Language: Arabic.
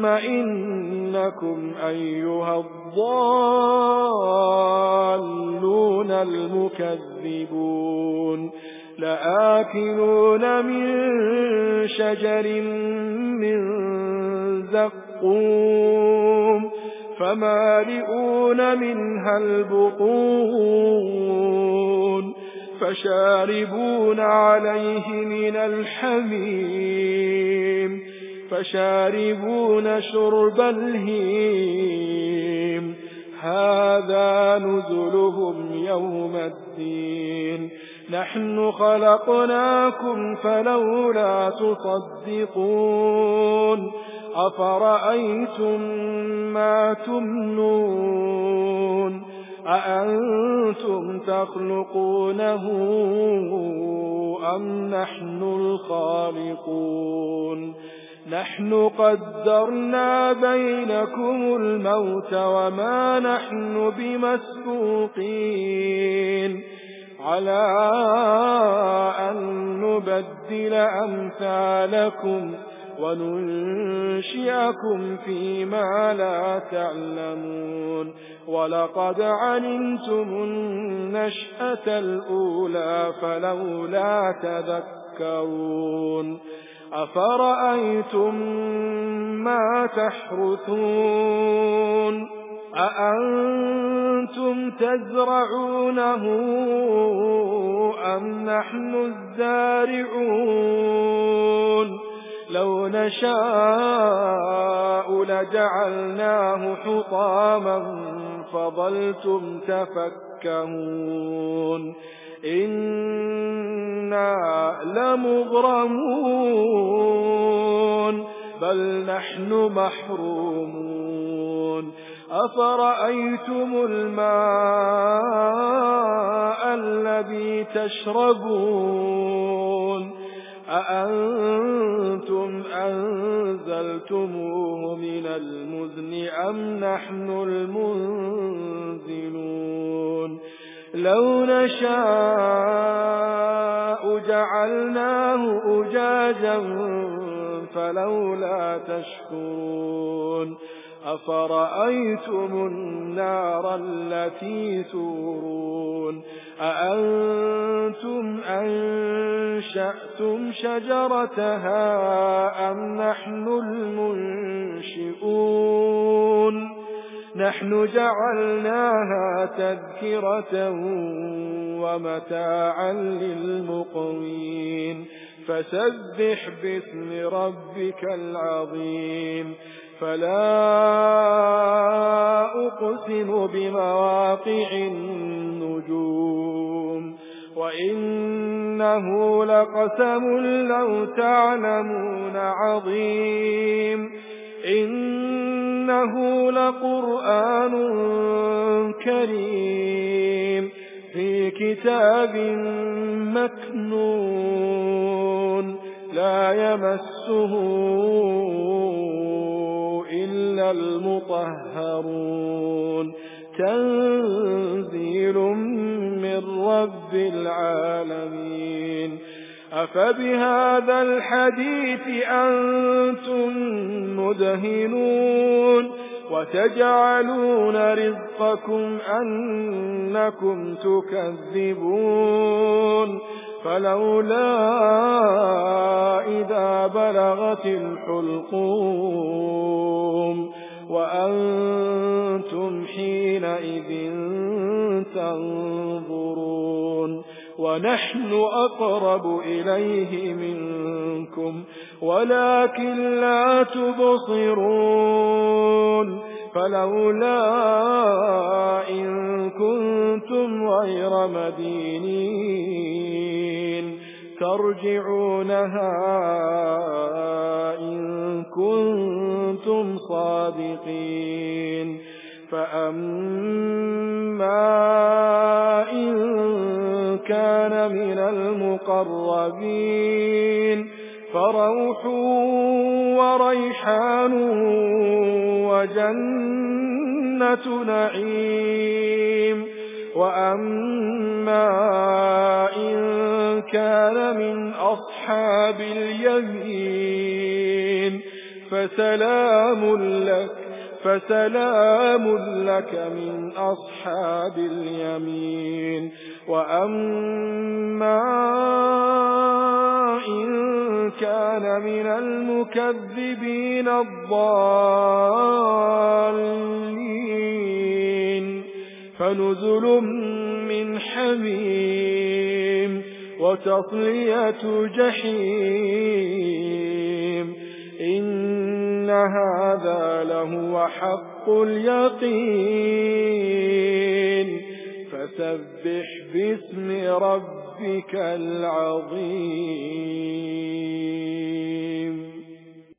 ثم إنكم أيها الضالون المكذبون لآكلون من شجر من زقوم فمالئون منها البطون فشاربون عليه من الحميم فشاربون شرب الهيم هذا نزلهم يوم الدين نحن خلقناكم فلولا تصدقون أفرأيتم ما تمنون أأنتم تخلقونه أم نحن الخالقون نحن قدرنا بينكم الموت وما نحن بمسبوقين على أن نبدل أمثالكم وننشئكم فيما لا تعلمون ولقد علمتم النشأة الأولى فلولا تذكرون أفرأيتم ما تحرثون أأنتم تزرعونه أم نحن الزارعون لو نشاء لجعلناه حطاما فظلتم تفكهون إنا لمغرمون بل نحن محرومون أفرأيتم الماء الذي تشربون أأنتم أنزلتموه من المزن أم نحن المنزلون لو نشاء جعلناه أجاجا فلولا تشكرون أفرأيتم النار التي تورون أأنتم أنشأتم شجرتها أم نحن المنشئون نحن جعلناها تذكرة ومتاعا للمقوين فسبح باسم ربك العظيم فلا أقسم بمواقع النجوم وإنه لقسم لو تعلمون عظيم إنه لقرآن كريم في كتاب مكنون لا يمسه إلا المطهرون تنزيل من رب العالمين أفبهذا الحديث أنتم مدهنون وتجعلون رزقكم أنكم تكذبون فلولا إذا بلغت الحلقوم وأنتم حينئذ تنظرون ونحن أقرب إليه منكم ولكن لا تبصرون فلولا إن كنتم غير مدينين ترجعونها إن كنتم صادقين فأما إن كان من المقربين فروح وريحان وجنة نعيم وأما إن كان من أصحاب اليمين فسلام لك من أصحاب اليمين وأما إن كان من المكذبين الضالين فنزل من حميم وتصلية جحيم إن هذا لهو حق اليقين فسبح باسم ربك العظيم